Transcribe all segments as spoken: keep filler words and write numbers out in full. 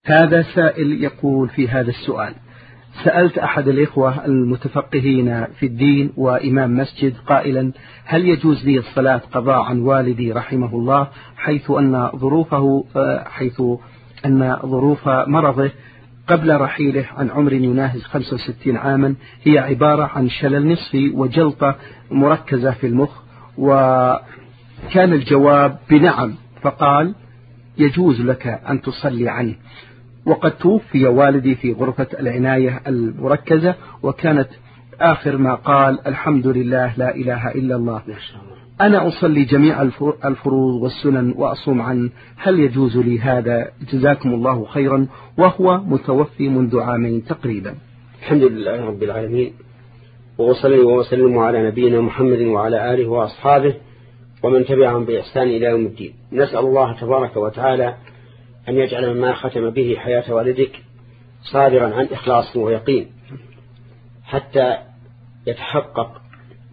هذا سائل يقول في هذا السؤال: سألت أحد الإخوة المتفقهين في الدين وإمام مسجد قائلا: هل يجوز لي الصلاة قضاء عن والدي رحمه الله حيث أن ظروفه حيث أن ظروف مرضه قبل رحيله عن عمر يناهز خمسة وستين عاما هي عبارة عن شلل نصفي وجلطة مركزة في المخ؟ وكان الجواب بنعم، فقال: يجوز لك أن تصلي عنه، وقد توفي والدي في غرفة العناية المركزة، وكانت آخر ما قال: الحمد لله لا إله إلا الله. أنا أصلي جميع الفروض والسنن وأصوم عنه، هل يجوز لي هذا؟ جزاكم الله خيرا، وهو متوفي منذ عامين تقريبا. الحمد لله رب العالمين، وصلي وسلم على نبينا محمد وعلى آله وأصحابه ومن تبعهم بإحسان إلى يوم الدين. نسأل الله تبارك وتعالى أن يجعل ما ختم به حياة والدك صادرا عن إخلاص ويقين حتى يتحقق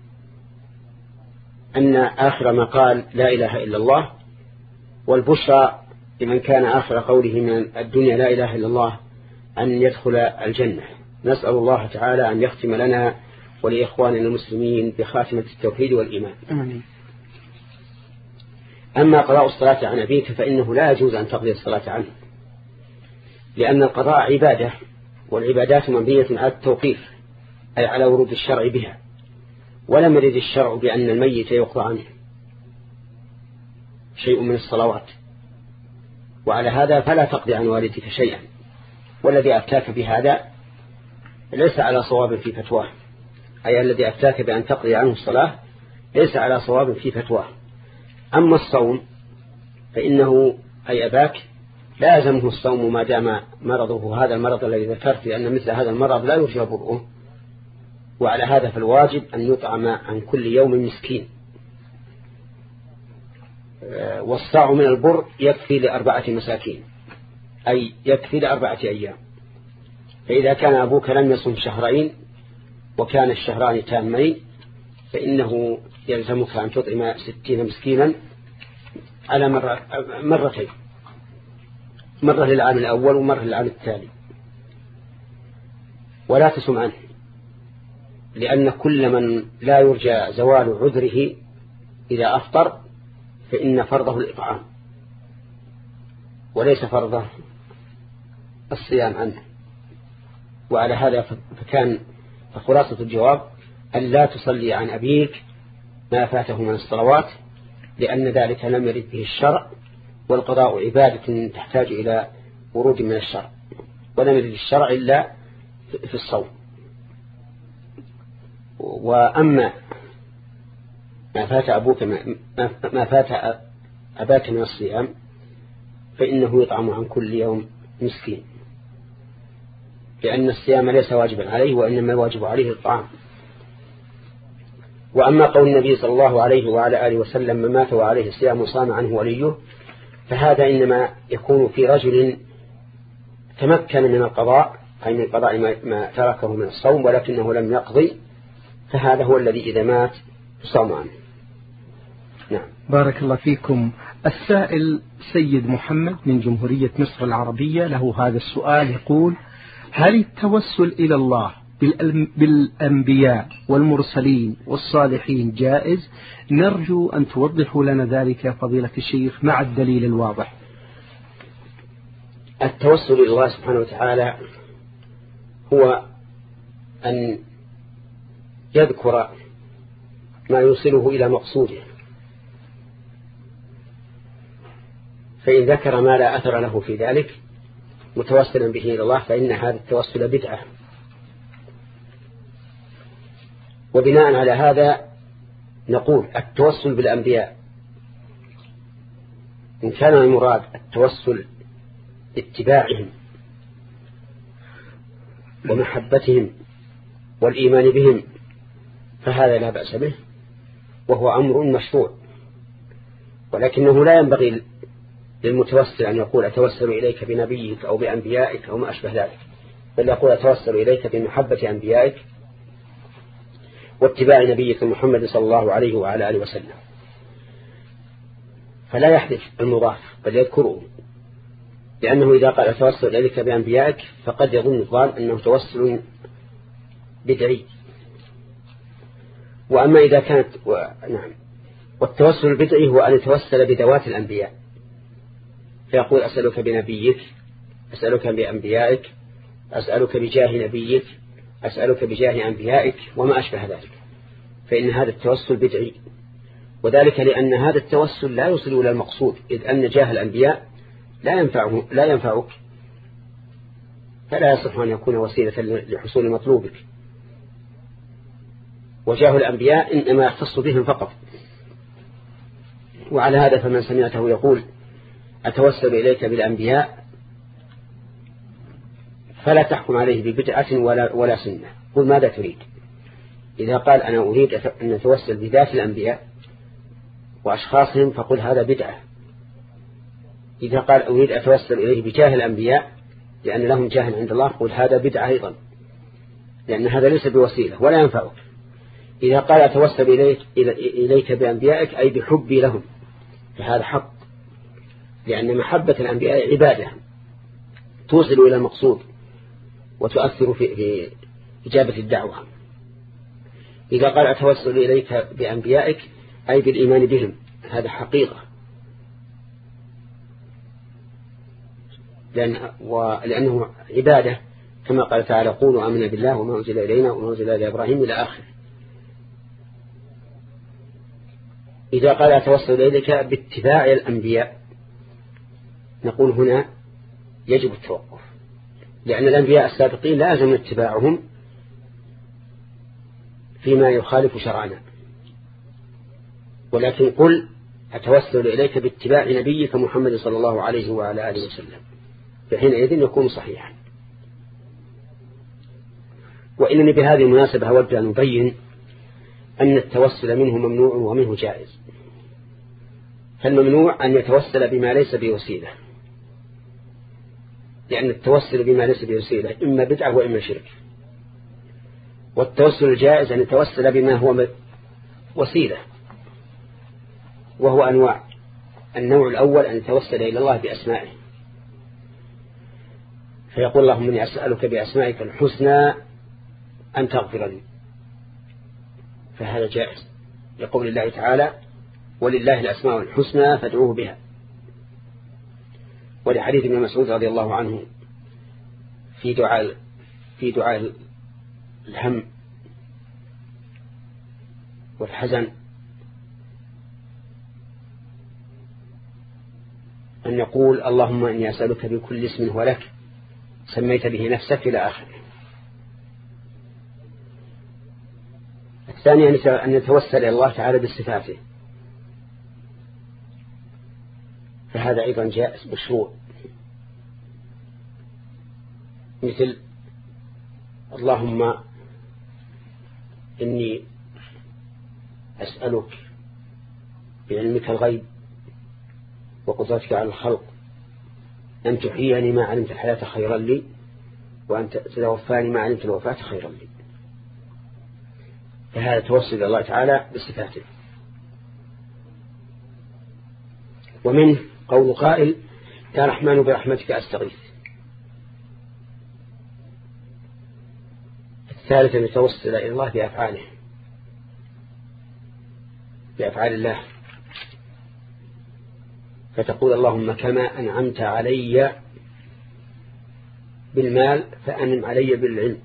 أن آخر ما قال لا إله إلا الله، والبشرى لمن كان آخر قوله من الدنيا لا إله إلا الله أن يدخل الجنة. نسأل الله تعالى أن يختم لنا ولإخواننا المسلمين بخاتمة التوحيد والإيمان. آمين. أما قضاء الصلاة عن أبيك فإنه لا يجوز أن تقضي الصلاة عنه، لأن القضاء عبادة، والعبادات مبنية على التوقيف أي على ورود الشرع بها، ولم يرد الشرع بأن الميت يقضى عنه شيء من الصلوات، وعلى هذا فلا تقضي عن والدك شيئا، والذي أفتاك بهذا ليس على صواب في فتواه، أي الذي أفتاك بأن تقضي عنه الصلاة ليس على صواب في فتواه. أما الصوم فإنه أي أباك لازمه الصوم ما دام مرضه هذا المرض الذي ذكرت، لأن مثل هذا المرض لا يرجى برؤه، وعلى هذا فالواجب أن يطعم عن كل يوم مسكين، والصاع من البر يكفي لأربعة مساكين، أي يكفي لأربعة أيام. فإذا كان أبوك لم يصم شهرين وكان الشهران تامين فإنه يلزمك أن تطعم ستين مسكينا على مرة مرتين، مرة للعام الأول ومرة للعام التالي، ولا تصم عنه، لأن كل من لا يرجى زوال عذره إذا أفطر فإن فرضه الإطعام وليس فرضه الصيام عنه. وعلى هذا فكان فخلاصة الجواب أن لا تصلي عن أبيك ما فاته من الصلوات، لأن ذلك لم يرد به الشرع، والقضاء عبادة تحتاج إلى ورود من الشرع، ولم يرد الشرع إلا في الصوم. وأما ما فات أبوك ما فات أباك من الصيام فإنه يطعم عن كل يوم مسكين، لأن الصيام ليس واجبا عليه، وإنما واجب عليه الطعام. وأما قول النبي صلى الله عليه وعلى آله وسلم: من مات وعليه الصيام صام عنه وليه، فهذا إنما يكون في رجل تمكن من القضاء، أي من قضاء ما تركه من الصوم ولكنه لم يقضي، فهذا هو الذي إذا مات صام عنه. نعم. بارك الله فيكم. السائل سيد محمد من جمهورية مصر العربية له هذا السؤال، يقول: هل التوسل إلى الله بالأنبياء والمرسلين والصالحين جائز؟ نرجو أن توضحوا لنا ذلك فضيلة الشيخ مع الدليل الواضح. التوسل إلى الله سبحانه وتعالى هو أن يذكر ما يوصله إلى مقصوده، فإن ذكر ما لا أثر له في ذلك متوسلا به إلى الله فإن هذا التوسل بدعة. وبناء على هذا نقول التوسل بالأنبياء إن كان المراد التوسل باتباعهم ومحبتهم والإيمان بهم فهذا لا بأس به، وهو أمر مشروع، ولكنه لا ينبغي للمتوسل أن يقول أتوسل إليك بنبيك أو بأنبيائك أو ما أشبه ذلك، بل يقول أتوسل إليك بمحبة أنبيائك واتباع نبيك محمد صلى الله عليه وعلى آله وسلم، فلا يحدث المضاف بل يذكره. لأنه إذا قال أتوسل إليك بأنبيائك فقد يظن الظالم أنه توسل بدعي. وأما إذا كانت و... نعم والتوسل البدعي هو أن يتوسل بذوات الأنبياء، فيقول أسألك بنبيك، أسألك بأنبيائك، أسألك بجاه نبيك، أسألك بجاه أنبيائك وما أشبه ذلك، فإن هذا التوسل بدعي، وذلك لأن هذا التوسل لا يوصل إلى المقصود، إذ أن جاه الأنبياء لا ينفعه لا ينفعك، فلا يصح أن يكون وسيلة لحصول مطلوبك، وجاه الأنبياء إنما يختص بهم فقط. وعلى هذا فمن سمعته يقول أتوسل إليك بالأنبياء فلا تحكم عليه ببدعة ولا, ولا سنة، قل ماذا تريد. إذا قال أنا أريد أن أتوسل بذات الأنبياء وأشخاصهم فقل هذا بدعة. إذا قال أريد أتوسل إليه بجاه الأنبياء لأن لهم جاه عند الله قل هذا بدعة أيضا، لأن هذا ليس بوسيلة ولا ينفعك. إذا قال أتوسل إليك, إليك بأنبيائك أي بحبي لهم فهذا حق، لأن محبة الأنبياء عبادة توصل إلى المقصود وتؤثر في, في إجابة الدعوة. إذا قال أتوسل إليك بأنبيائك أي بالإيمان بهم، هذا حقيقة، لأن ولأنه عبادة كما قال تعالى قولوا آمنا بالله وما أنزل إلينا وما أنزل إلى إبراهيم إلى آخر. إذا قال أتوسل إليك باتباع الأنبياء نقول هنا يجب التوقف، لأن الأنبياء السابقين لازم اتباعهم فيما يخالف شرعنا، ولكن قل أتوسل إليك باتباع نبيك محمد صلى الله عليه وعلى آله وسلم، فحينئذ يكون صحيحا. وإنني بهذه المناسبة أود أن نبين أن التوسل منه ممنوع ومنه جائز. فالممنوع أن يتوسل بما ليس بوسيلة، لأن التوسل بما ليس بوسيلة إما بدعة وإما شرك. والتوسل الجائز أن يتوسل بما هو وسيلة، وهو أنواع. النوع الأول أن يتوسل إلى الله بأسمائه، فيقول اللهم إني أسألك بأسمائك الحسنى أن تغفر لي، فهذا جائز لقول الله تعالى ولله الأسماء الحسنى فادعوه بها، ولحديث ابن مسعود رضي الله عنه في دعاء في دعاء الهم والحزن أن يقول اللهم إني أسألك بكل اسم هو لك سميت به نفسك إلى آخره. الثاني أن يتوسل إلى الله تعالى بصفاته، فهذا أيضا جائز مشروع، مثل اللهم إني أسألك بعلمك الغيب وقدرتك على الخلق أن تحييني ما علمت الحياة خيرا لي وأن تتوفاني ما علمت الوفاة خيرا لي، فهذا توسل إلى الله تعالى بصفاته. ومنه قول قائل يا رحمن برحمتك أستغيث. الثالث أن يتوسل إلى الله بأفعاله، بأفعال الله، فتقول اللهم كما أنعمت علي بالمال فأنعم علي بالعلم،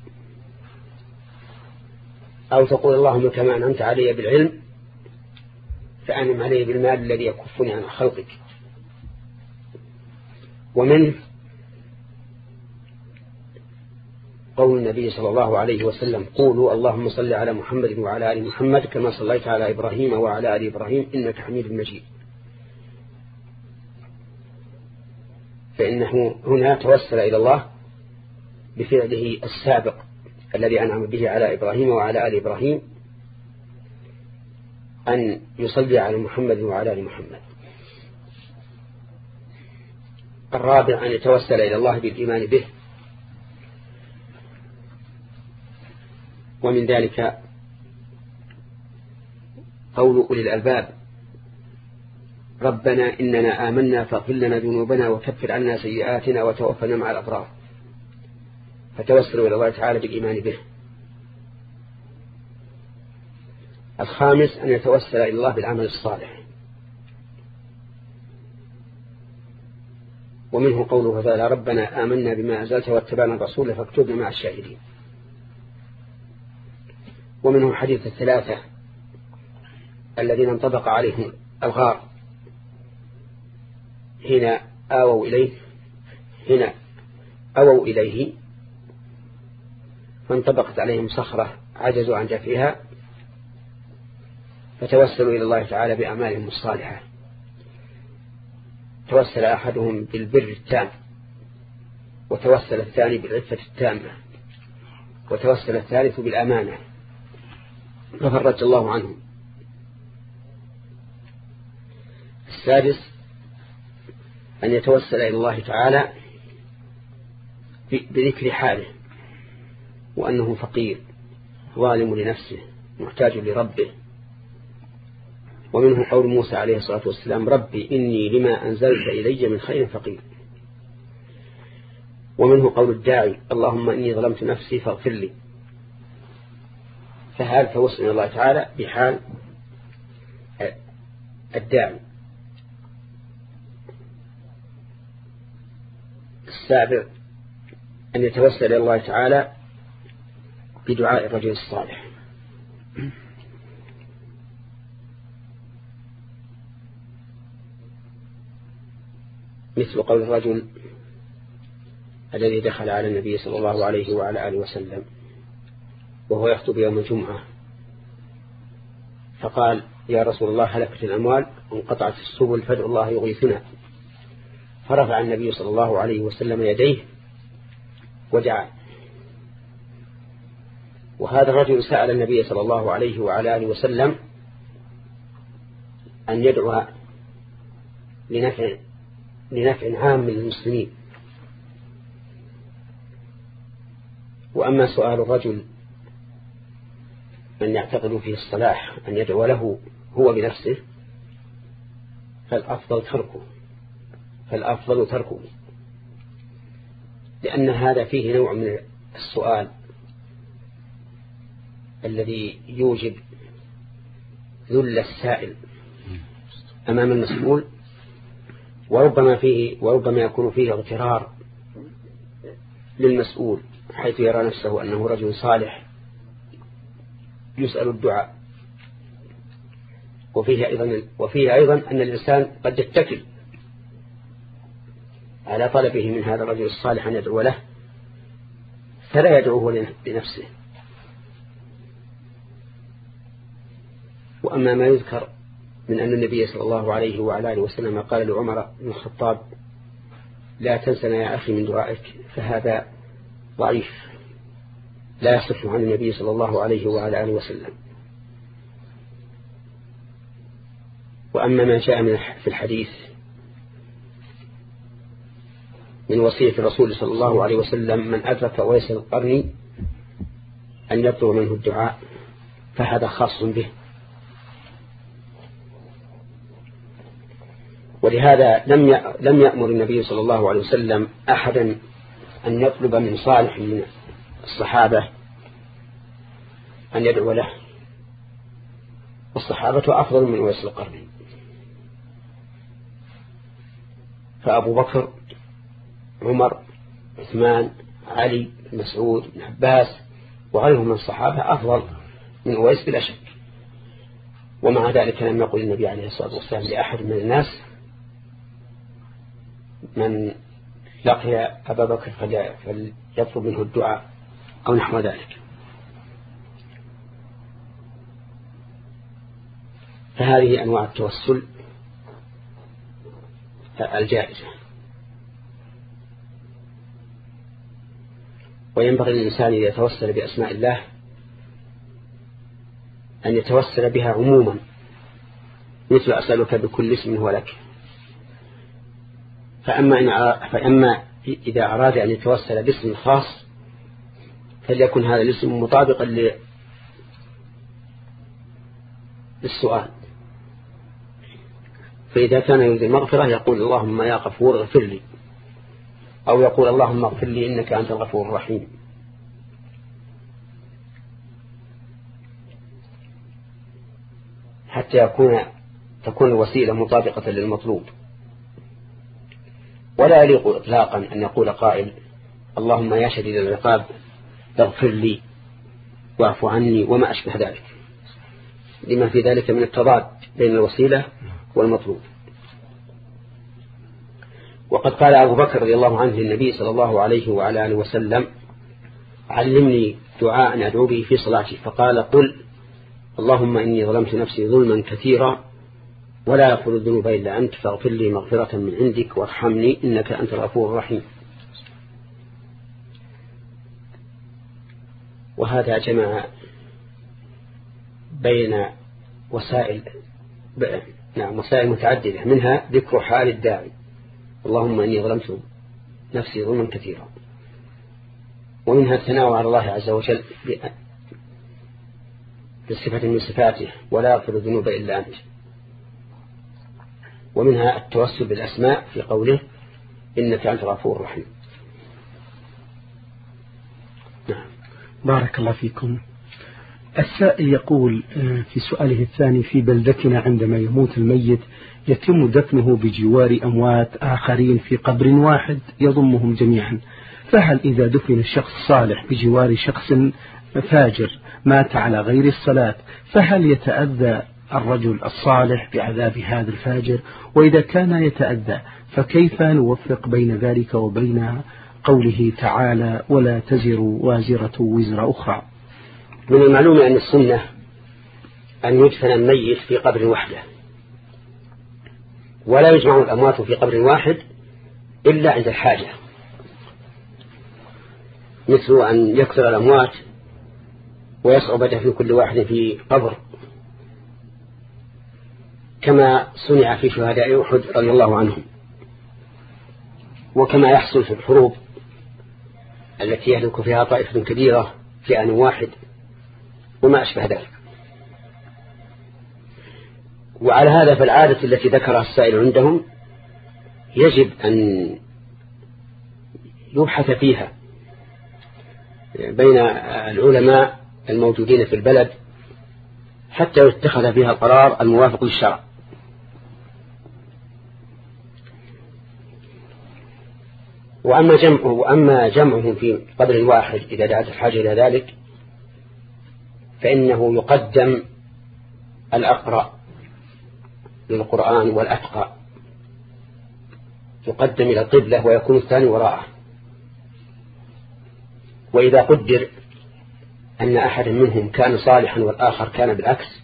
أو تقول اللهم كما أنعمت علي بالعلم فأنعم علي بالمال الذي يكفني عن خلقك. ومن قول النبي صلى الله عليه وسلم قولوا اللهم صل على محمد وعلى آل محمد كما صليت على إبراهيم وعلى آل إبراهيم إنك حميد مجيد، فإنه هنا توسل إلى الله بفعله السابق الذي أنعم به على إبراهيم وعلى آل إبراهيم أن يصلي على محمد وعلى آل محمد. الرابع أن يتوسل إلى الله بالإيمان به، ومن ذلك قول أولي الألباب ربنا إننا آمنا فاغفر لنا ذنوبنا وكفر عنا سيئاتنا وتوفنا مع الأبرار، فتوسلوا إلى الله تعالى بالإيمان به. الخامس أن يتوسل إلى الله بالعمل الصالح، ومنه قوله تعالى ربنا آمنا بما أنزلت واتبعنا الرسول فاكتبنا مع الشاهدين. ومنه حديث الثلاثة الذين انطبق عليهم الغار هنا آووا إليه هنا أووا إليه فانطبقت عليهم صخرة عجزوا عن دفعها فتوسلوا إلى الله تعالى بأعمالهم الصالحة. توسل أحدهم بالبر التام، وتوسل الثاني بالعفة التامة، وتوسل الثالث بالأمانة ففرج الله عنهم. السادس أن يتوسل إلى الله تعالى بذكر حاله، وأنه فقير ظالم لنفسه محتاج لربه. ومنه قول موسى عليه الصلاة والسلام ربي إني لما أنزلت إلي من خير فقير. ومنه قول الداعي اللهم إني ظلمت نفسي فاغفر لي. فهذا توسل إلى الله تعالى بحال الداعي. السابع أن يتوسل إلى الله تعالى بدعاء الرجل الصالح، مثل قول الرجل الذي دخل على النبي صلى الله عليه وعلى آله وسلم وهو يخطب يوم الجمعة فقال يا رسول الله هلكت الأموال وانقطعت السبل فادعوا الله يغيثنا. فرفع النبي صلى الله عليه وسلم يديه ودعا. وهذا الرجل سأل النبي صلى الله عليه وعلى آله وسلم أن يدعو لنفع لنفع عام للمسلمين. وأما سؤال الرجل من يعتقد فيه الصلاح أن يدعو له هو بنفسه فالأفضل تركه فالأفضل تركه لأن هذا فيه نوع من السؤال الذي يوجب ذل السائل أمام المسؤول، وربما فيه وربما يكون فيه اغترار للمسؤول حيث يرى نفسه أنه رجل صالح يسأل الدعاء. وفيه أيضا وفيه أيضا أن الإنسان قد يتكل على طلبه من هذا الرجل الصالح أن يدعو له فلا يدعوه لنفسه. وأما ما يذكر من أن النبي صلى الله عليه وعلى آله وسلم قال لعمر بن الخطاب لا تنسنا يا أخي من دعائك فهذا ضعيف لا يصح عن النبي صلى الله عليه وعلى آله وسلم. وأما ما جاء من في الحديث من وصية الرسول صلى الله عليه وسلم من أدرك ويس القرن أن يطلب منه الدعاء فهذا خاص به. ولهذا لم لم يأمر النبي صلى الله عليه وسلم أحدا أن يطلب من صالح من الصحابة أن يدعو له، والصحابة أفضل من ويس القرن. فأبو بكر عمر عثمان علي مسعود بن عباس وغيرهم من الصحابة أفضل من أويس بلا شك. ومع ذلك لم يقل النبي عليه الصلاة والسلام لأحد من الناس من لقي أبا بكر فليطلب منه الدعاء أو نحو ذلك. فهذه أنواع التوسل الجائزة. وينبغي للإنسان إذا يتوسل بأسماء الله أن يتوسل بها عموما، مثل أسألك بكل اسم هو لك. فأما, إن فأما إذا أراد أن يتوسل باسم خاص فليكن هذا الاسم مطابقا للسؤال. فإذا كان يريد المغفرة يقول اللهم يا غفور اغفر لي، أو يقول اللهم اغفر لي إنك أنت الغفور الرحيم. حتى يكون تكون الوسيلة مطابقة للمطلوب. ولا يليق إطلاقا أن يقول قائل اللهم يا شديد العقاب اغفر لي واعف عني وما أشبه ذلك، لما في ذلك من التضاد بين الوسيلة والمطلوب. وقد قال أبو بكر رضي الله عنه للنبي صلى الله عليه وعلى آله وسلم علمني دعاء أدعو به في صلاتي، فقال قل اللهم إني ظلمت نفسي ظلما كثيرا ولا يغفر الذنوب إلا أنت فاغفر لي مغفرة من عندك وارحمني إنك أنت الغفور الرحيم. وهذا جمع بين وسائل نعم وسائل متعددة، منها ذكر حال الداعي اللهم إني ظلمت نفسي ظلما كثيرا، ومنها الثناء على الله عز وجل بصفة من صفاته ولا يغفر الذنوب إلا أنت، ومنها التوسل بالأسماء في قوله إنك أنت الغفور الرحيم. نعم. بارك الله فيكم. السائل يقول في سؤاله الثاني في بلدتنا عندما يموت الميت يتم دفنه بجوار أموات آخرين في قبر واحد يضمهم جميعا، فهل إذا دفن الشخص الصالح بجوار شخص فاجر مات على غير الصلاة فهل يتأذى الرجل الصالح بعذاب هذا الفاجر؟ وإذا كان يتأذى فكيف نوفق بين ذلك وبين قوله تعالى ولا تزر وازرة وزر أخرى؟ من المعلوم أن السنة أن يدفن الميت في قبر وحده، ولا يجمع الأموات في قبر واحد إلا عند الحاجة، مثل أن يكثر الأموات ويصعب دفن كل واحد في قبر، كما صنع في شهداء أحد رضي الله عنهم، وكما يحصل في الحروب التي يهلك فيها طائفة كبيرة في آن واحد وما أشبه ذلك. وعلى هذا فالعادة التي ذكرها السائل عندهم يجب أن يبحث فيها بين العلماء الموجودين في البلد حتى يتخذ فيها القرار الموافق للشرع. وأما جمعه وأما جمعهم في قبر واحد إذا دعت الحاجة إلى ذلك فإنه يقدم الأقرأ للقرآن والأتقى، يقدم إلى القبلة ويكون الثاني وراءه. وإذا قدر أن أحد منهم كان صالحا والآخر كان بالعكس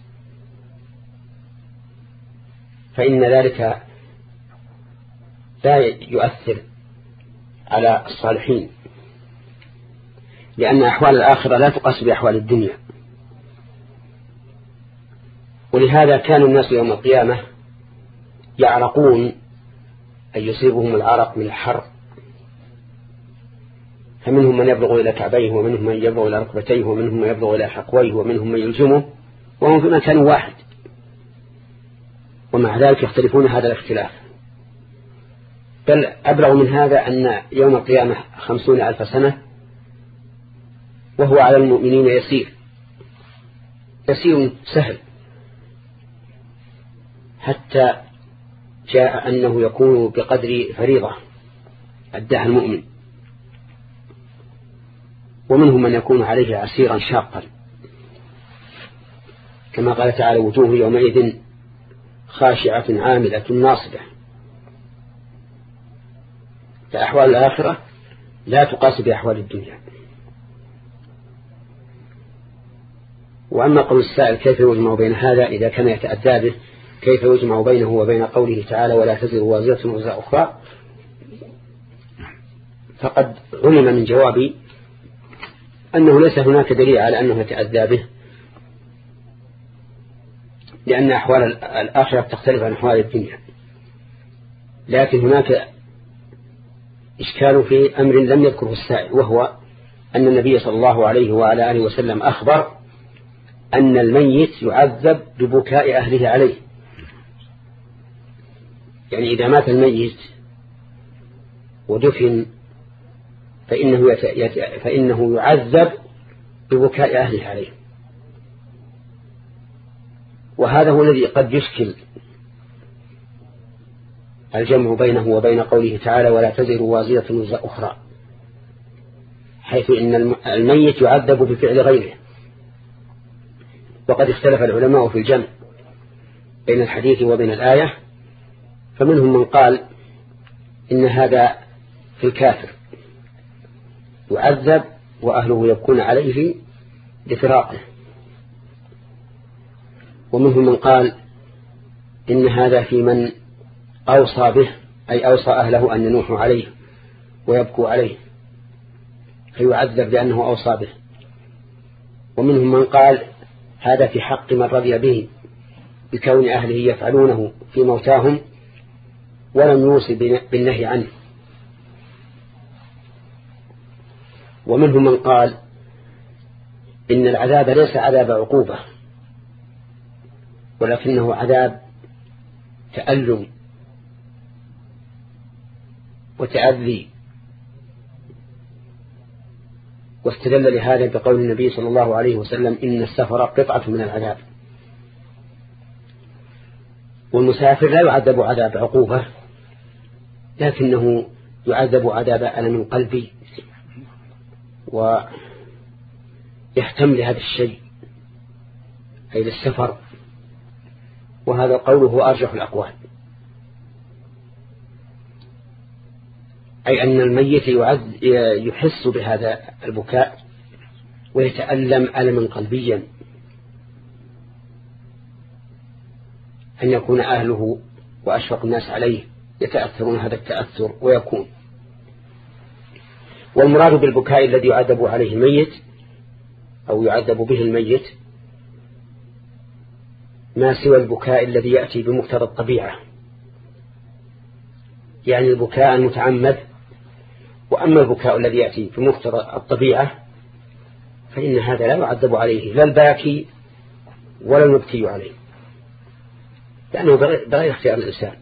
فإن ذلك لا يؤثر على الصالحين، لأن أحوال الآخرة لا تقاس بأحوال الدنيا. ولهذا كان الناس يوم القيامة يعرقون أن يصيبهم العرق من الحر، فمنهم من يبلغ إلى كعبيه ومنهم من يبلغ إلى ركبتيه ومنهم من يبلغ إلى حقويه ومنهم من يلجمه وهم في مكان واحد، ومع ذلك يختلفون هذا الاختلاف. بل أبلغ من هذا أن يوم القيامة خمسون ألف سنة وهو على المؤمنين يسير يسير سهل، حتى جاء أنه يكون بقدر فريضة أداها المؤمن، ومنهم من يكون عليه عسيرا شاقا، كما قال تعالى وجوه يومئذ خاشعة عاملة ناصبة. فأحوال الآخرة لا تقاس بأحوال الدنيا. وأما قول السائل كيف يجمع بين هذا إذا كان يتأدى به، كيف يجمع بينه وبين قوله تعالى ولا تزر وازرة وزر أخرى، فقد علم من جوابي أنه ليس هناك دليل على أنه يتأدى به، لأن أحوال الآخرة تختلف عن أحوال الدنيا. لكن هناك إشكال في أمر لم يذكره السائل، وهو أن النبي صلى الله عليه وعلى آله وسلم أخبر أن الميت يعذب ببكاء أهله عليه، يعني إذا مات الميت ودفن فإنه, يت... يت... فإنه يعذب ببكاء أهله عليه. وهذا هو الذي قد يشكل الجمع بينه وبين قوله تعالى ولا تزر وازرة وزر أخرى، حيث إن الميت يعذب بفعل غيره. وقد اختلف العلماء في الجمع بين الحديث وبين الآية، فمنهم من قال إن هذا في الكافر يعذب وأهله يبكون عليه لفراقه، ومنهم من قال إن هذا في من أوصى به، أي أوصى أهله أن ينوحوا عليه ويبكوا عليه فيعذب لأنه أوصى به. ومنهم من قال هذا في حق من رضي به بكون أهله يفعلونه في موتاهم ولم يوصي بالنهي عنه. ومنهم من قال إن العذاب ليس عذاب عقوبة ولكنه عذاب تألم وتأذي، واستدل لهذا بقول النبي صلى الله عليه وسلم إن السفر قطعة من العذاب. والمسافر لا يعذب عذاب عقوبة لكنه يعذب عذاب ألم قلبي ويحتمل هذا الشيء أي للسفر، وهذا القول هو أرجح الأقوال، أي أن الميت يحس بهذا البكاء ويتألم ألما قلبيا أن يكون أهله وأشفق الناس عليه يتأثرون هذا التأثر ويكون. والمراد بالبكاء الذي يعذب عليه الميت أو يعذب به الميت ما سوى البكاء الذي يأتي بمقتضى الطبيعة، يعني البكاء المتعمد. وأما البكاء الذي يأتي بمقتضى الطبيعة فإن هذا لا يعذب عليه لا الباكي ولا المبكي عليه، لأنه بغير اختيار الإنسان.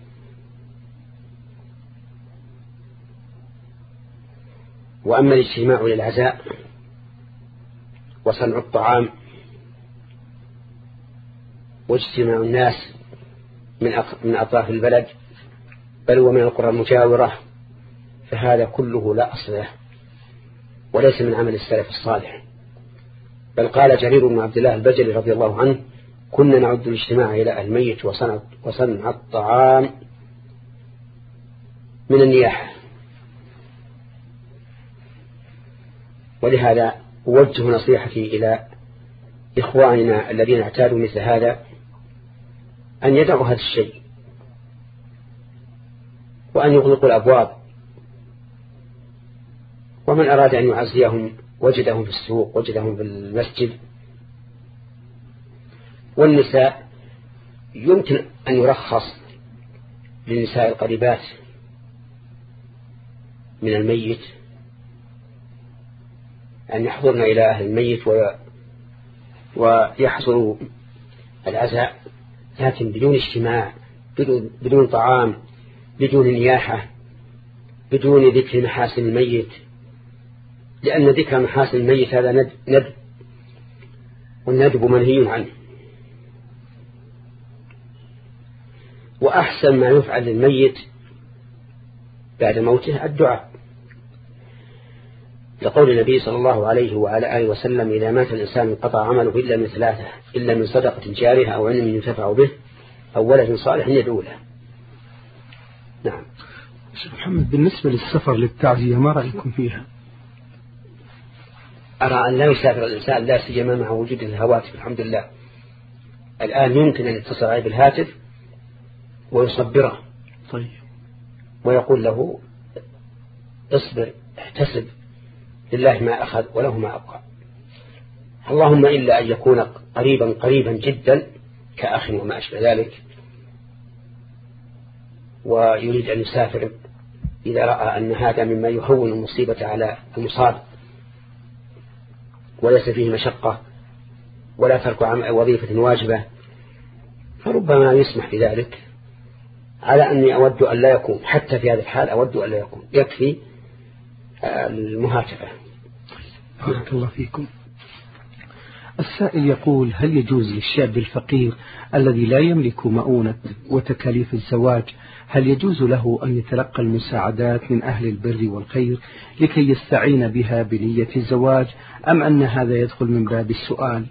وأما الاجتماع للعزاء وصنع الطعام واجتماع الناس من أطراف البلد بل ومن القرى المجاورة فهذا كله لا أصل له وليس من عمل السلف الصالح. بل قال جرير بن عبد الله البجلي رضي الله عنه كنا نعد الاجتماع إلى الميت وصنع, وصنع الطعام من النياحة. ولهذا أوجه نصيحتي إلى إخواننا الذين اعتادوا مثل هذا أن يدعوا هذا الشيء وأن يغلقوا الأبواب، ومن أراد أن يعزيهم وجدهم في السوق وجدهم في المسجد. والنساء يمكن أن يرخص للنساء القريبات من الميت أن يحضرن إلى أهل الميت ويحصلوا العزاء، لكن بدون اجتماع، بدون, بدون طعام، بدون نياحة، بدون ذكر محاسن الميت، لأن ذكر محاسن الميت هذا ندب، والندب منهي عنه. وأحسن ما يفعل للميت بعد موته الدعاء، لقول النبي صلى الله عليه وعلى آله وسلم إذا مات الإنسان انقطع عمله إلا من ثلاثة، إلا من صدقة جارية أو علم ينتفع به أو ولد صالح يدعو له. نعم. شيخ محمد، بالنسبة للسفر للتعزية ما رأيكم فيها؟ أرى أن لا يسافر الإنسان لا سيما مع وجود الهواتف. الحمد لله الآن يمكن أن يتصل عليه بالهاتف ويصبره طيب ويقول له اصبر احتسب لله ما أخذ وله ما أبقى، اللهم إلا أن يكون قريبا قريبا جدا كأخ وما أشبه ذلك، ويريد أن يسافر إذا رأى أن هذا مما يهون المصيبة على المصاب وليس فيه مشقة ولا ترك وظيفة واجبة، فربما يسمح بذلك على أني أود أن لا يكون، حتى في هذا الحال أود أن لا يكون، يكفي المهاتفة. بارك الله فيكم. السائل يقول: هل يجوز للشاب الفقير الذي لا يملك مؤونة وتكاليف الزواج، هل يجوز له أن يتلقى المساعدات من أهل البر والخير لكي يستعين بها بنية الزواج، أم أن هذا يدخل من باب السؤال؟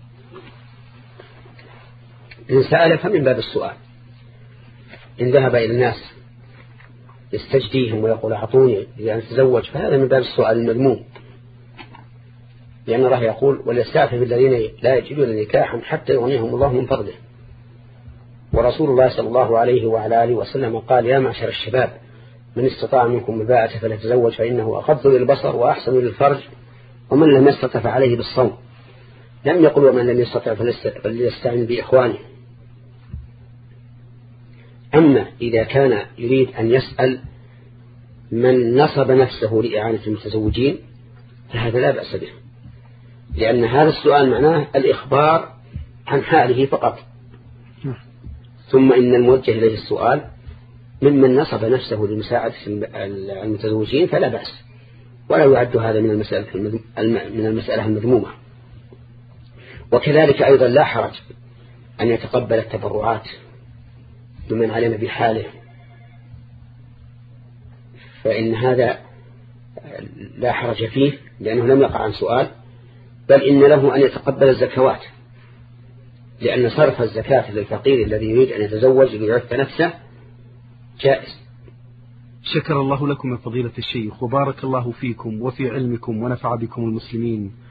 إن سأل فمن باب السؤال. إن ذهب إلى الناس يستجديهم ويقول أعطوني لأن أتزوج فهذا من باب السؤال المذموم، لأن الله يقول: وليستعفف الذين لا يجدون نكاحا حتى يغنيهم الله من فضله. ورسول الله صلى الله عليه وعلى آله وسلم قال: يا معشر الشباب من استطاع منكم الباءة فليتزوج فإنه أغض للبصر وأحسن للفرج ومن لم يستطع فعليه بالصوم. لم يقل ومن لم يستطع فليستعن بإخوانه. أما إذا كان يريد أن يسأل من نصب نفسه لإعانة المتزوجين فهذا لا بأس به، لأن هذا السؤال معناه الإخبار عن حاله فقط. ثم إن الموجه إليه السؤال ممن نصب نفسه لمساعدة المتزوجين فلا بأس، ولا يعد هذا من المسألة من المسألة المذمومة. وكذلك أيضا لا حرج أن يتقبل التبرعات ممن علم بحاله، فإن هذا لا حرج فيه لأنه لم يقع عن سؤال، بل إن له أن يتقبل الزكوات، لأن صرف الزكاة للفقير الذي يريد أن يتزوج ليعف نفسه جائز. شكر الله لكم يا فضيلة الشيخ، وبارك الله فيكم وفي علمكم ونفع بكم المسلمين.